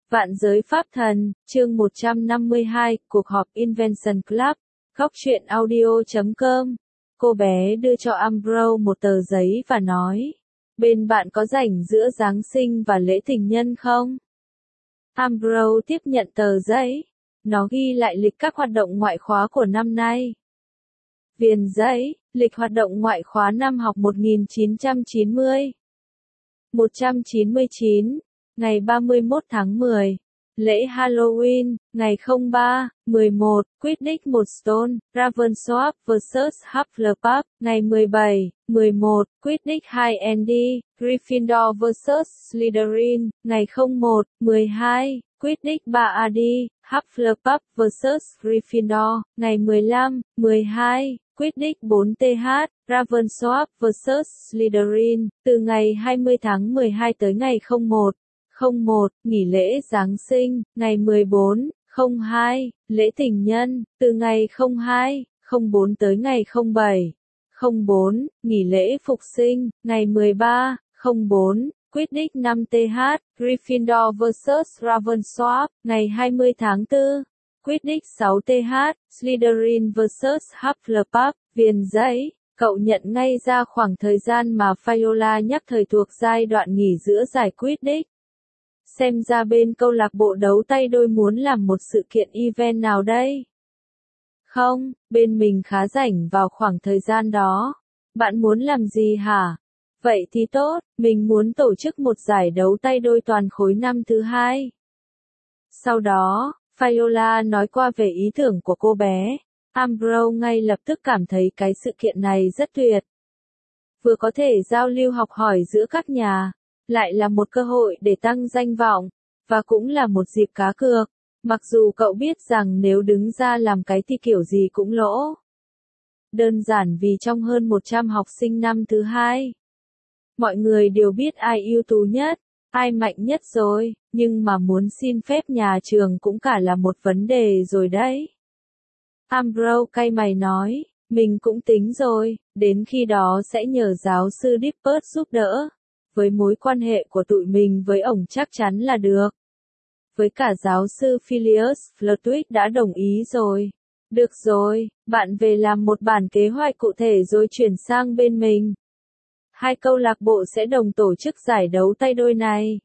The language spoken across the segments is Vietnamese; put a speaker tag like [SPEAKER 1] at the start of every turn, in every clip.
[SPEAKER 1] Vạn giới pháp thần, chương 152, cuộc họp Invention Club, góc truyện audio.com. Cô bé đưa cho Ambrose một tờ giấy và nói, bên bạn có rảnh giữa Giáng sinh và lễ tình nhân không? Ambrose tiếp nhận tờ giấy. Nó ghi lại lịch các hoạt động ngoại khóa của năm nay. Viền giấy, lịch hoạt động ngoại khóa năm học 1990. 199, ngày 31 tháng 10. Lễ Halloween, ngày 03/11, Quidditch 1 Stone, Ravenclaw vs Hufflepuff, ngày 17/11, Quidditch 2 Andy, Gryffindor vs Slytherin, ngày 01/12, Quidditch 3 Adi, Hufflepuff vs Gryffindor, ngày 15/12, Quidditch 4TH, Ravenclaw vs Slytherin, từ ngày 20 tháng 12 tới ngày 01/01, nghỉ lễ Giáng sinh, ngày 14/02, lễ tình nhân, từ ngày 02/04 tới ngày 07/04, nghỉ lễ phục sinh, ngày 13/04, Quidditch 5TH, Gryffindor vs Ravenclaw, ngày 20 tháng 4, Quidditch 6TH, Slytherin vs Hufflepuff, viền giấy. Cậu nhận ngay ra khoảng thời gian mà Viola nhắc thời thuộc giai đoạn nghỉ giữa giải Quidditch. Xem ra bên câu lạc bộ đấu tay đôi muốn làm một sự kiện event nào đây? Không, bên mình khá rảnh vào khoảng thời gian đó. Bạn muốn làm gì hả? Vậy thì tốt, mình muốn tổ chức một giải đấu tay đôi toàn khối năm thứ 2. Sau đó, Viola nói qua về ý tưởng của cô bé. Ambrose ngay lập tức cảm thấy cái sự kiện này rất tuyệt. Vừa có thể giao lưu học hỏi giữa các nhà, lại là một cơ hội để tăng danh vọng, và cũng là một dịp cá cược, mặc dù cậu biết rằng nếu đứng ra làm cái thì kiểu gì cũng lỗ. Đơn giản vì trong hơn 100 học sinh năm thứ 2, mọi người đều biết ai ưu tú nhất, ai mạnh nhất rồi, nhưng mà muốn xin phép nhà trường cũng cả là một vấn đề rồi đấy. Ambrose cay mày nói, mình cũng tính rồi, đến khi đó sẽ nhờ giáo sư Dippert giúp đỡ. Với mối quan hệ của tụi mình với ổng chắc chắn là được. Với cả giáo sư Phileas Flitwick đã đồng ý rồi. Được rồi, bạn về làm một bản kế hoạch cụ thể rồi chuyển sang bên mình. 2 câu lạc bộ sẽ đồng tổ chức giải đấu tay đôi này.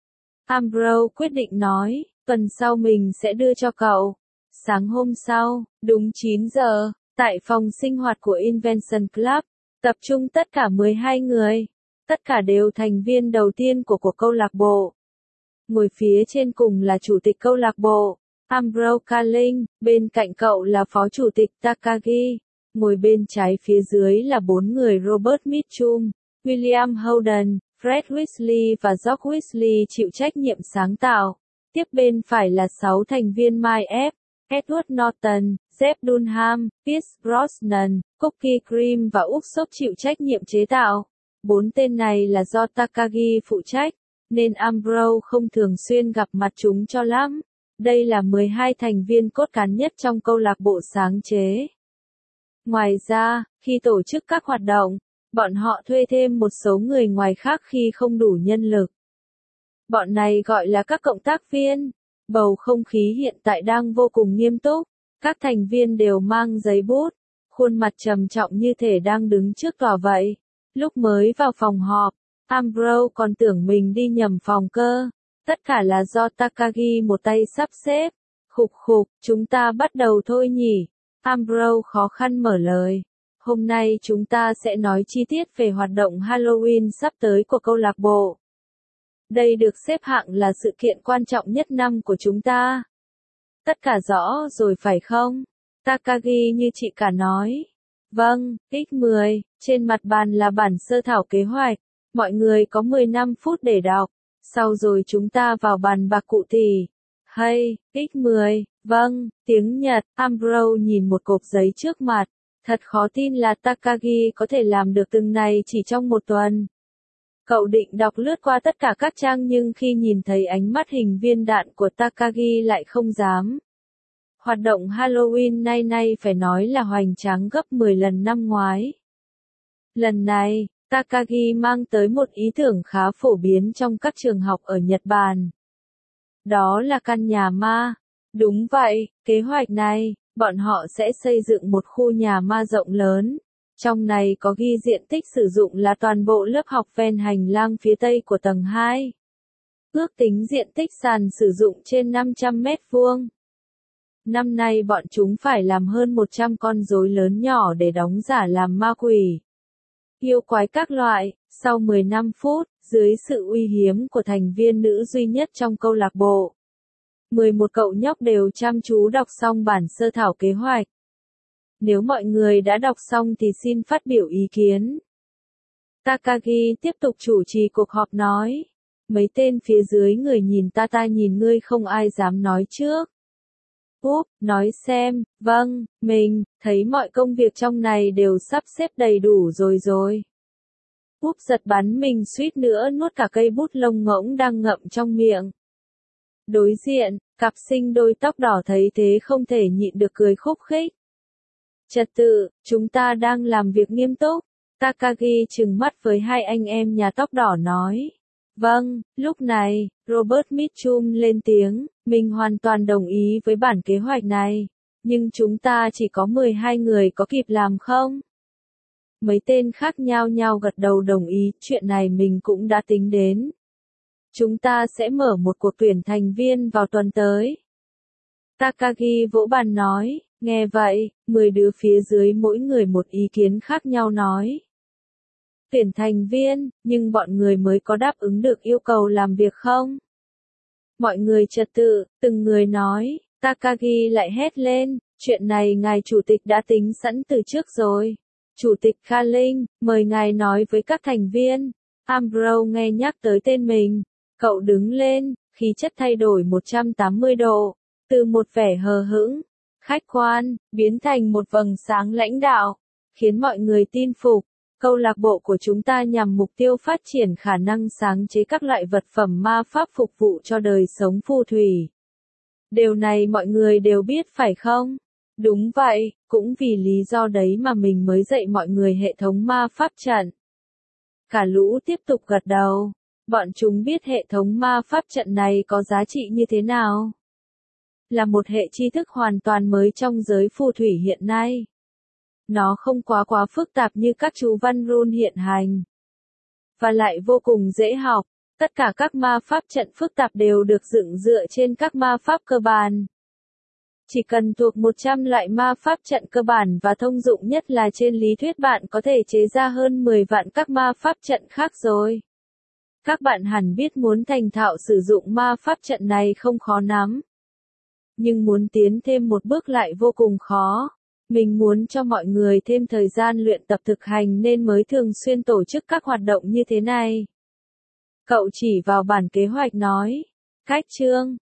[SPEAKER 1] Ambrose quyết định nói, tuần sau mình sẽ đưa cho cậu. Sáng hôm sau, đúng 9 giờ, tại phòng sinh hoạt của Invention Club, tập trung tất cả 12 người. Tất cả đều thành viên đầu tiên của câu lạc bộ. Ngồi phía trên cùng là chủ tịch câu lạc bộ, Ambrose Carling, bên cạnh cậu là phó chủ tịch Takagi. Ngồi bên trái phía dưới là 4 người Robert Mitchum, William Holden, Fred Weasley và George Weasley chịu trách nhiệm sáng tạo. Tiếp bên phải là 6 thành viên Mike F, Edward Norton, Jeff Dunham, Pierce Brosnan, Cookie Cream và Usopp chịu trách nhiệm chế tạo. 4 tên này là do Takagi phụ trách, nên Ambrose không thường xuyên gặp mặt chúng cho lắm. Đây là 12 thành viên cốt cán nhất trong câu lạc bộ sáng chế. Ngoài ra, khi tổ chức các hoạt động, bọn họ thuê thêm một số người ngoài khác khi không đủ nhân lực. Bọn này gọi là các cộng tác viên. Bầu không khí hiện tại đang vô cùng nghiêm túc. Các thành viên đều mang giấy bút, khuôn mặt trầm trọng như thể đang đứng trước tòa vậy. Lúc mới vào phòng họp, Ambrose còn tưởng mình đi nhầm phòng cơ. Tất cả là do Takagi một tay sắp xếp. Khục khục, chúng ta bắt đầu thôi nhỉ. Ambrose khó khăn mở lời. Hôm nay chúng ta sẽ nói chi tiết về hoạt động Halloween sắp tới của câu lạc bộ. Đây được xếp hạng là sự kiện quan trọng nhất năm của chúng ta. Tất cả rõ rồi phải không? Takagi như chị cả nói. Vâng, X10, trên mặt bàn là bản sơ thảo kế hoạch. Mọi người có 15 phút để đọc. Sau rồi chúng ta vào bàn bạc cụ thể. Hay, X10, vâng, tiếng Nhật. Ambrose nhìn một cộp giấy trước mặt. Thật khó tin là Takagi có thể làm được từng này chỉ trong một tuần. Cậu định đọc lướt qua tất cả các trang nhưng khi nhìn thấy ánh mắt hình viên đạn của Takagi lại không dám. Hoạt động Halloween nay phải nói là hoành tráng gấp 10 lần năm ngoái. Lần này, Takagi mang tới một ý tưởng khá phổ biến trong các trường học ở Nhật Bản. Đó là căn nhà ma. Đúng vậy, kế hoạch này, bọn họ sẽ xây dựng một khu nhà ma rộng lớn. Trong này có ghi diện tích sử dụng là toàn bộ lớp học ven hành lang phía tây của tầng 2. Ước tính diện tích sàn sử dụng trên 500 mét vuông. Năm nay bọn chúng phải làm hơn 100 con rối lớn nhỏ để đóng giả làm ma quỷ, yêu quái các loại. Sau 15 phút, dưới sự uy hiếm của thành viên nữ duy nhất trong câu lạc bộ, 11 cậu nhóc đều chăm chú đọc xong bản sơ thảo kế hoạch. Nếu mọi người đã đọc xong thì xin phát biểu ý kiến. Takagi tiếp tục chủ trì cuộc họp nói. Mấy tên phía dưới người nhìn ta nhìn ngươi không ai dám nói trước. Úp, nói xem, vâng, mình, thấy mọi công việc trong này đều sắp xếp đầy đủ rồi. Úp giật bắn mình suýt nữa nuốt cả cây bút lông ngỗng đang ngậm trong miệng. Đối diện, cặp sinh đôi tóc đỏ thấy thế không thể nhịn được cười khúc khích. Trật tự, chúng ta đang làm việc nghiêm túc. Takagi trừng mắt với hai anh em nhà tóc đỏ nói. Vâng, lúc này, Robert Mitchum lên tiếng, mình hoàn toàn đồng ý với bản kế hoạch này. Nhưng chúng ta chỉ có 12 người có kịp làm không? Mấy tên khác nhao nhao gật đầu đồng ý, chuyện này mình cũng đã tính đến. Chúng ta sẽ mở một cuộc tuyển thành viên vào tuần tới. Takagi vỗ bàn nói, nghe vậy, 10 đứa phía dưới mỗi người một ý kiến khác nhau nói. Tuyển thành viên, nhưng bọn người mới có đáp ứng được yêu cầu làm việc không? Mọi người trật tự, từng người nói, Takagi lại hét lên, chuyện này ngài chủ tịch đã tính sẵn từ trước rồi. Chủ tịch Kha Linh, mời ngài nói với các thành viên. Ambrose nghe nhắc tới tên mình. Cậu đứng lên, khí chất thay đổi 180 độ, từ một vẻ hờ hững, khách quan, biến thành một vầng sáng lãnh đạo, khiến mọi người tin phục. Câu lạc bộ của chúng ta nhằm mục tiêu phát triển khả năng sáng chế các loại vật phẩm ma pháp phục vụ cho đời sống phù thủy. Điều này mọi người đều biết phải không? Đúng vậy, cũng vì lý do đấy mà mình mới dạy mọi người hệ thống ma pháp trận. Cả lũ tiếp tục gật đầu. Bọn chúng biết hệ thống ma pháp trận này có giá trị như thế nào. Là một hệ tri thức hoàn toàn mới trong giới phù thủy hiện nay. Nó không quá phức tạp như các chú văn rune hiện hành. Và lại vô cùng dễ học. Tất cả các ma pháp trận phức tạp đều được dựng dựa trên các ma pháp cơ bản. Chỉ cần thuộc 100 loại ma pháp trận cơ bản và thông dụng nhất là trên lý thuyết bạn có thể chế ra hơn 10 vạn các ma pháp trận khác rồi. Các bạn hẳn biết muốn thành thạo sử dụng ma pháp trận này không khó lắm. Nhưng muốn tiến thêm một bước lại vô cùng khó. Mình muốn cho mọi người thêm thời gian luyện tập thực hành nên mới thường xuyên tổ chức các hoạt động như thế này. Cậu chỉ vào bản kế hoạch nói. Cách chương.